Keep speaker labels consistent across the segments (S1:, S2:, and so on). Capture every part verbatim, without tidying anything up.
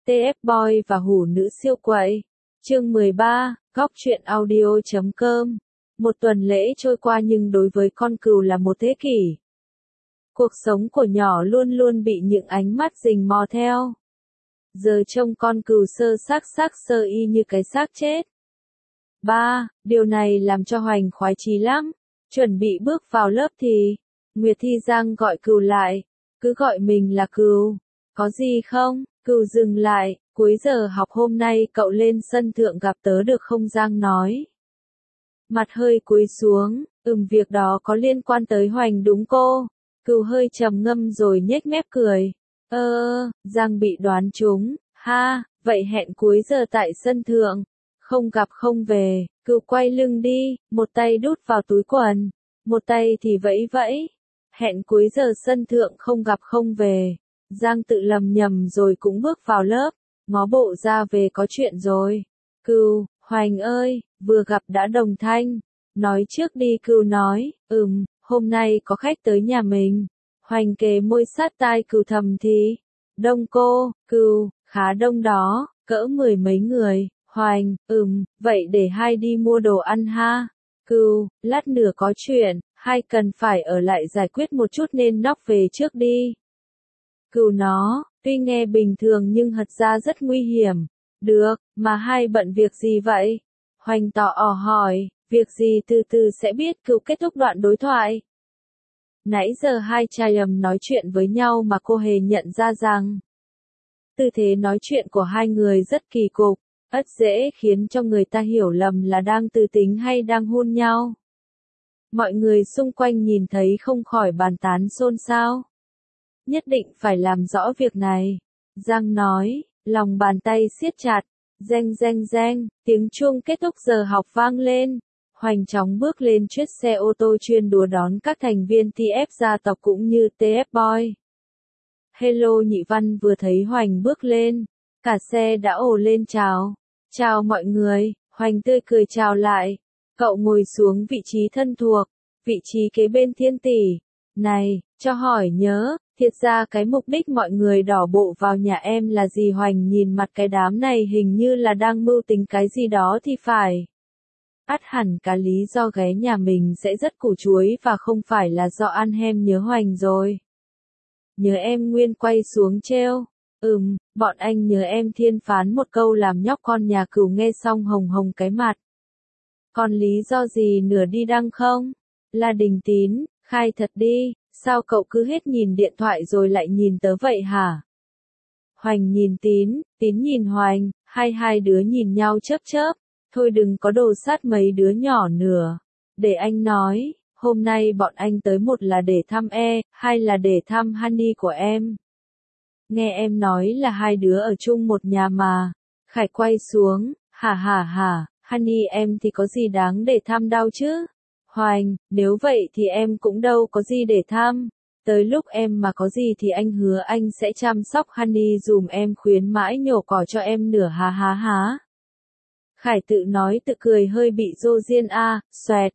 S1: tê ép Boy và hủ nữ siêu quậy. Chương mười ba, góc truyện audio chấm com. Một tuần lễ trôi qua nhưng đối với con cừu là một thế kỷ. Cuộc sống của nhỏ luôn luôn bị những ánh mắt rình mò theo. Giờ trông con cừu sơ xác xác sơ y như cái xác chết. Ba, điều này làm cho Hoành khoái chí lắm. Chuẩn bị bước vào lớp thì Nguyệt Thi Giang gọi cừu lại, cứ gọi mình là cừu. Có gì không? Cừu dừng lại, cuối giờ học hôm nay cậu lên sân thượng gặp tớ được không? Giang nói. Mặt hơi cúi xuống, ừm việc đó có liên quan tới Hoành đúng cô? Cừu hơi trầm ngâm rồi nhếch mép cười. Ơ, ờ, Giang bị đoán trúng, ha, vậy hẹn cuối giờ tại sân thượng. Không gặp không về, cừu quay lưng đi, một tay đút vào túi quần, một tay thì vẫy vẫy. Hẹn cuối giờ sân thượng không gặp không về. Giang tự lầm nhầm rồi cũng bước vào lớp, ngó bộ ra về có chuyện rồi. Cừu, Hoành ơi, vừa gặp đã đồng thanh. Nói trước đi. Cừu nói, ừm, hôm nay có khách tới nhà mình. Hoành kề môi sát tai cừu thầm thì. Đông cô, cừu, khá đông đó, cỡ mười mấy người. Hoành, ừm, vậy để hai đi mua đồ ăn ha. Cừu, lát nữa có chuyện, hai cần phải ở lại giải quyết một chút nên nóc về trước đi. Cừu nó, tuy nghe bình thường nhưng thật ra rất nguy hiểm. Được, mà hai bận việc gì vậy? Hoành tò ò hỏi, việc gì từ từ sẽ biết. Cừu kết thúc đoạn đối thoại. Nãy giờ hai trai ầm nói chuyện với nhau mà cô hề nhận ra rằng tư thế nói chuyện của hai người rất kỳ cục, ắt dễ khiến cho người ta hiểu lầm là đang tư tính hay đang hôn nhau. Mọi người xung quanh nhìn thấy không khỏi bàn tán xôn xao. Nhất định phải làm rõ việc này. Giang nói, lòng bàn tay siết chặt. Reng reng reng, tiếng chuông kết thúc giờ học vang lên. Hoành chóng bước lên chiếc xe ô tô chuyên đùa đón các thành viên tê ép gia tộc cũng như tê ép Boy. Hello Nhị Văn vừa thấy Hoành bước lên, cả xe đã ồ lên chào. Chào mọi người, Hoành tươi cười chào lại. Cậu ngồi xuống vị trí thân thuộc, vị trí kế bên Thiên Tỷ. Này, cho hỏi nhớ, thiệt ra cái mục đích mọi người đỏ bộ vào nhà em là gì? Hoành nhìn mặt cái đám này hình như là đang mưu tính cái gì đó thì phải. Ắt hẳn cả lý do ghé nhà mình sẽ rất củ chuối và không phải là do ăn hem nhớ Hoành rồi. Nhớ em? Nguyên quay xuống trêu. Ừm, bọn anh nhớ em. Thiên phán một câu làm nhóc con nhà Cừu nghe xong hồng hồng cái mặt. Còn lý do gì nữa đi đăng không? Là Đình Tín, khai thật đi, sao cậu cứ hết nhìn điện thoại rồi lại nhìn tớ vậy hả? Hoành nhìn Tín, Tín nhìn Hoành, hai hai đứa nhìn nhau chớp chớp. Thôi đừng có đồ sát mấy đứa nhỏ nữa. Để anh nói, hôm nay bọn anh tới một là để thăm E, hai là để thăm Honey của em. Nghe em nói là hai đứa ở chung một nhà mà. Khải quay xuống, hả hả hả, Honey em thì có gì đáng để thăm đâu chứ? Hoành, nếu vậy thì em cũng đâu có gì để thăm. Tới lúc em mà có gì thì anh hứa anh sẽ chăm sóc Honey dùm em, khuyến mãi nhổ cỏ cho em nửa há há há. Khải tự nói tự cười hơi bị dô diên a, à, xoẹt.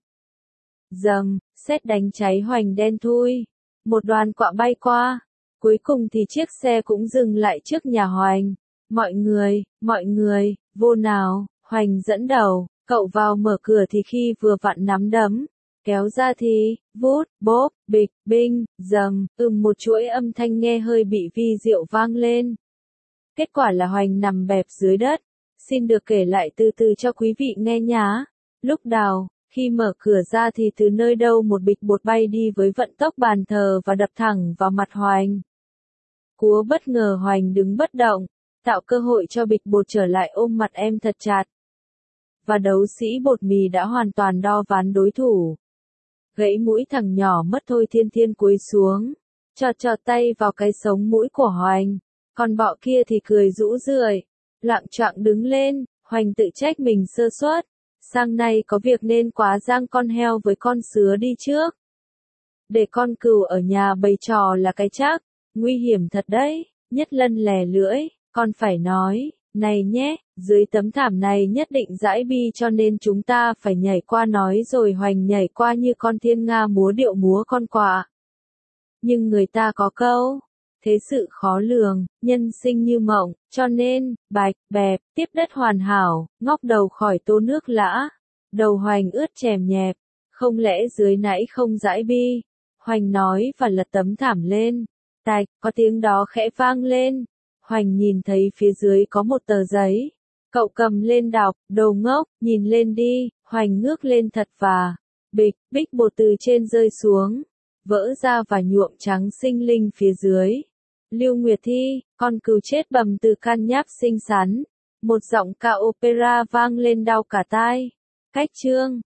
S1: Dầm, sét đánh cháy Hoành đen thui. Một đoàn quạ bay qua. Cuối cùng thì chiếc xe cũng dừng lại trước nhà Hoành. Mọi người, mọi người, vô nào. Hoành dẫn đầu, cậu vào mở cửa thì khi vừa vặn nắm đấm. Kéo ra thì, vút, bốp, bịch, binh, dầm, ừm một chuỗi âm thanh nghe hơi bị vi diệu vang lên. Kết quả là Hoành nằm bẹp dưới đất. Xin được kể lại từ từ cho quý vị nghe nhá. Lúc đầu, khi mở cửa ra thì từ nơi đâu một bịch bột bay đi với vận tốc bàn thờ và đập thẳng vào mặt Hoành. Cúa bất ngờ Hoành đứng bất động, tạo cơ hội cho bịch bột trở lại ôm mặt em thật chặt. Và đấu sĩ bột mì đã hoàn toàn đo ván đối thủ. Gãy mũi thằng nhỏ mất thôi. Thiên Thiên cúi xuống, chọt chọt tay vào cái sống mũi của Hoành. Còn bọ kia thì cười rũ rượi, loạng choạng đứng lên. Hoành tự trách mình sơ suất. Sang nay có việc nên quá giang con heo với con sứa đi trước. Để con cừu ở nhà bày trò là cái chắc. Nguy hiểm thật đấy. Nhất Lân lè lưỡi, con phải nói, này nhé, dưới tấm thảm này nhất định dãi bi cho nên chúng ta phải nhảy qua. Nói rồi Hoành nhảy qua như con thiên nga múa điệu múa con quạ. Nhưng người ta có câu, thế sự khó lường, nhân sinh như mộng, cho nên, bạch, bẹp, tiếp đất hoàn hảo, ngóc đầu khỏi tô nước lã, đầu Hoành ướt chèm nhẹp, không lẽ dưới nãy không dãi bi, Hoành nói và lật tấm thảm lên, tạch, có tiếng đó khẽ vang lên, Hoành nhìn thấy phía dưới có một tờ giấy, cậu cầm lên đọc, đồ ngốc, nhìn lên đi, Hoành ngước lên thật và, bịch, bích bột từ trên rơi xuống, vỡ ra và nhuộm trắng sinh linh phía dưới. Lưu Nguyệt Thi, con cừu chết bầm từ can nháp xinh xắn. Một giọng ca opera vang lên đau cả tai. Cách chương